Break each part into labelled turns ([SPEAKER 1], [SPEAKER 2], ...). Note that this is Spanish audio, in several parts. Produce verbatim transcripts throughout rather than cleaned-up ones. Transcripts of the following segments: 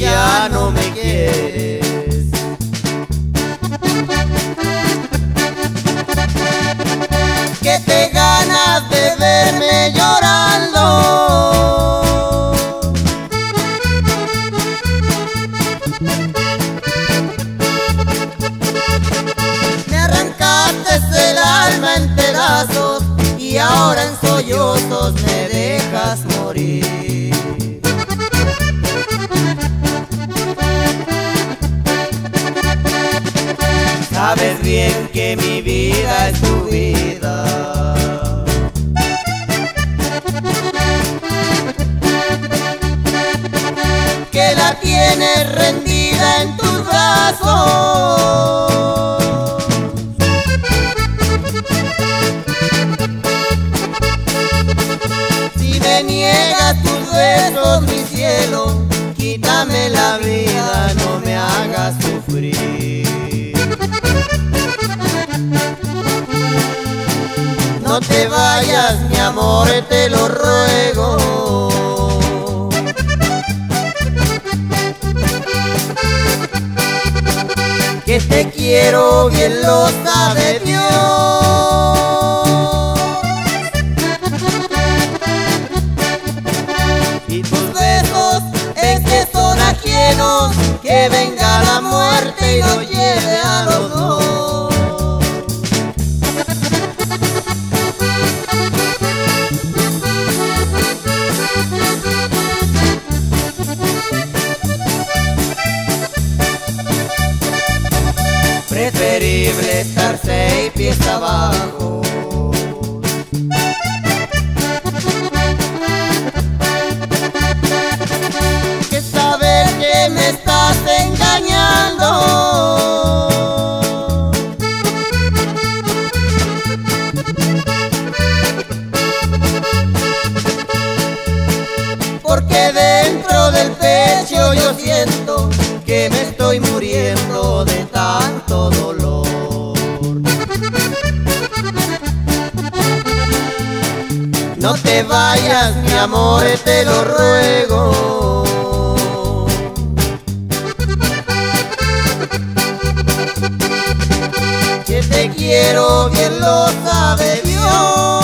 [SPEAKER 1] ya no me quieres. Que te ganas de verme llorando. Me arrancaste el alma en pedazos y ahora en sollozos me dejas morir. Sabes bien que mi vida es tu vida, que la tienes rendida en tus brazos. Si me niegas tus besos, mi cielo, quítame la vida, no me hagas sufrir. No te vayas, mi amor, te lo ruego. Que te quiero, bien lo sabe Dios. Y tus besos es que son ajenos, que venga la muerte y lo lleve a los dos. Preferible estar seis pies abajo. Que saber que me estás engañando. Porque dentro del pecho yo siento que me estoy muriendo de tanto dolor. No te vayas, mi amor, te lo ruego. Que te quiero, bien lo sabe Dios.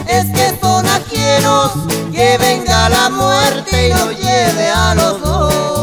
[SPEAKER 1] Que venga la muerte y lo lleve a los dos.